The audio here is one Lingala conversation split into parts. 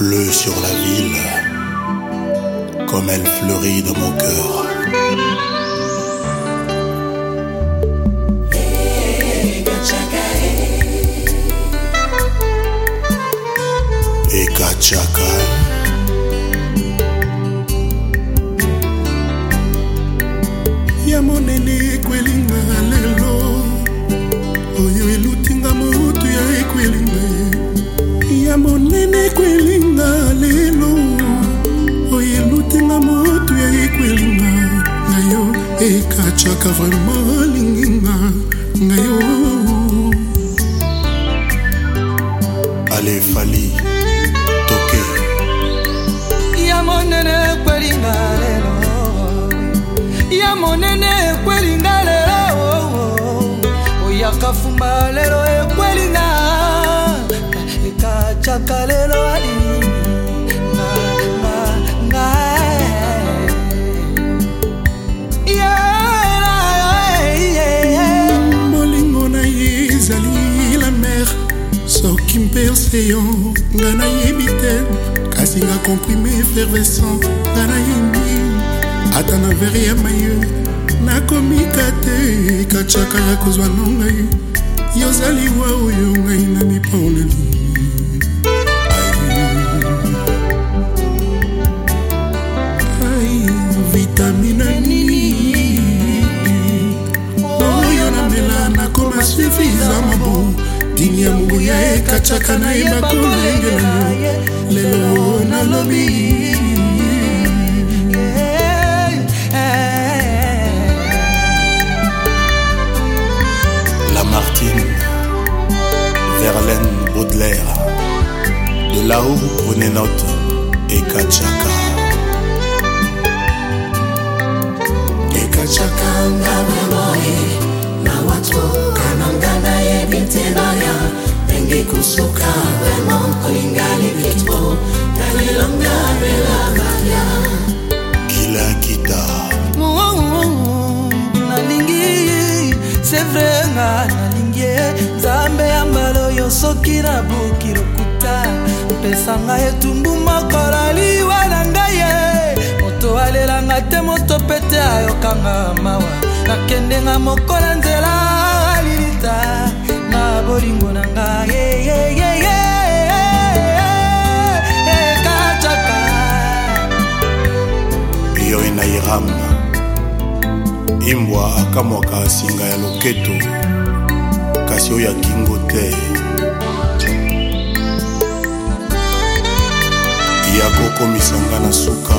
pleut sur la ville, comme elle fleurit dans mon cœur. Et Kachaka, ya monene kwelinga lelo, oyo elutinga motu ya ekwelinga. Ya monene kwelinga lelo, oyo elutinga motu ya ekwelinga. Ngayo ekachaka vraiment linginga ngayo. Allez Fali, toke. Ya monene kwelinga lelo, ya monene kwelinga lelo, oya kafumba lelo ekwelinga. Ekachaka lelo ali molingo na ye ezali la mer, soki mperseyo nga nayebi te, kasi nga comprime effervescent nga nayebi. Ata na vere ya maye nakomika te, ekachaka ya kozwa no ngai yozali wa oyo ngai na miponeli. Vitamine nini oyo namela nakoma suffisamment bon. Dini ya mungu ya ekachaka na yeba kolengela lelo nalobi. Lamartine, Verlaine, Baudelaire. De là-haut, prenez note. Ekachaka. Ekachaka ngawe moe na watu kanangana yebite naya Tengi kusuka vraiment kolingali kitro Dalilanga bela maria Kila kita nalingi, c'est vrai nga nalingi. Nzambe ya mbalo yo soki na buki lokuta pesa nga etumbu makora liwa na ngai. Moto alelanga te moto pete ayokanga mawa. Nakende nga mokola nzela lilita na bolingo na ngai. Ekachaka yo inairam imbwa akamwaka singa ya loketo kasi oyo akingo te. Yakokomisa nga na suka.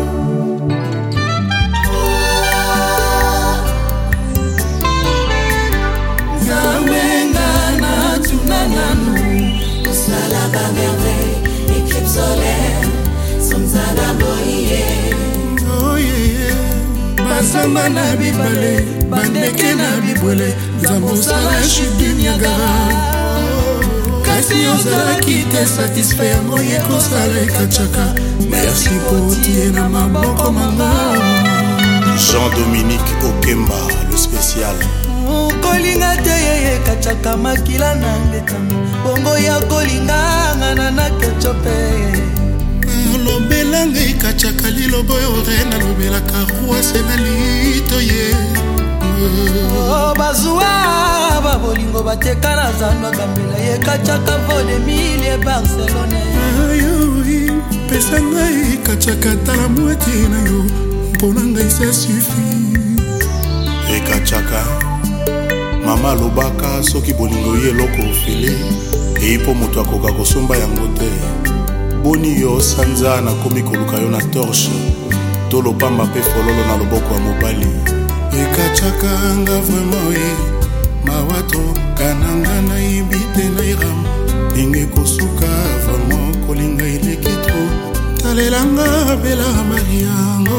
Zamenga na tunananu Osala ba merveille Équipe solaire Somzana boye Oh yeah, basamba na bibale, bandeke na bibwele, zamosala chute du Niagara. Kasi ozalaki te satisfaire moye kosala ekachaka. Merci pour tie na maboko manga. Jean-Dominique Okemba, le spécial. kolinga te ye ekachaka makila na ngetami. Bongo ya kolinga ngana na kechope. Lobelanga ekachaka lilobo yore na lobelaka ruase na lito ye. Bazuwa babolingo bateka na zandwa gambela ye ekachaka vole milie Barcelone. Ayoui, pesa ngai ekachaka tala moitié na yo, mpona ngai ça suffit. Ekachaka mama alobaka soki bolingo ye eloko ofele eyi mpo moto akoka kosomba yango te. Boni yo sanza nakomi koluka yo na torche to lopamba mpe fololo na loboko ya mobali. Ekachaka nga vraiment ye mawato kananga nayebi te nairam ndenge kosuka vraiment kolinga eleki tro talelanga bela mariango.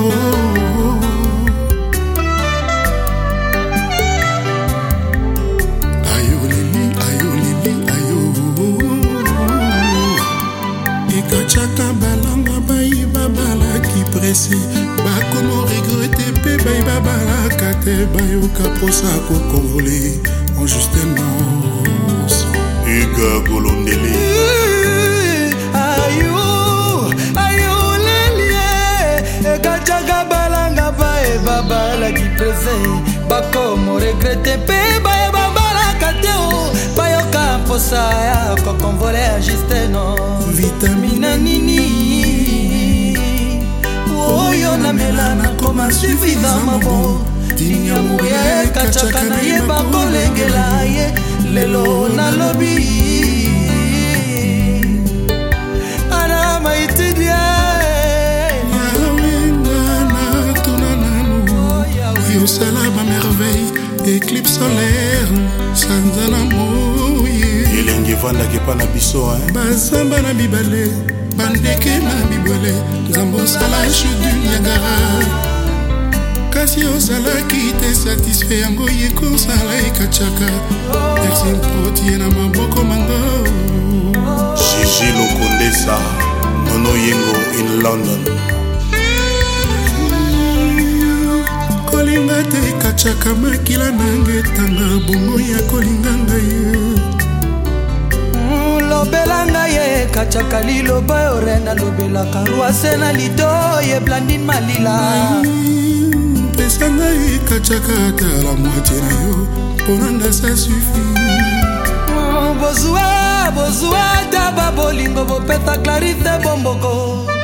Ekachaka balanga bayi babalaki pressé bakomo regrete pe bayi babalaka te bayoka posa kokonvole en juste noce. Hugues Golondele. Ayou bakomo regrete mpe bayeba balaka te o bayoka mposa ya kokonvole ya justeno vitamina nini oyo namela nakoma suffisama bon dini amour ya ekacaka nayeba kolengela ye lelo nalobi ana maitidia yosala bamerveille éclipse solaire sanzana moye elenge evandaki epa na biso bazamba na bibale bandeke na bibwele nzambe osala chudu nyangara kasi ozalaki te satisfait yango ye kosala ekacaka merci mpotie na maboko mango Gigi Lokondesa Nono Yengo in London kolinga te ekacaka makila nange tanga bongo ya kolinga ngai lobela ngai ekacaka liloba orena lobelaka rwase na lido ye blandine malila pesa ngai ekacaka ata la moitié na yo mpona nga sa suffit bozwa ta babolingo bopeta clarite bomboko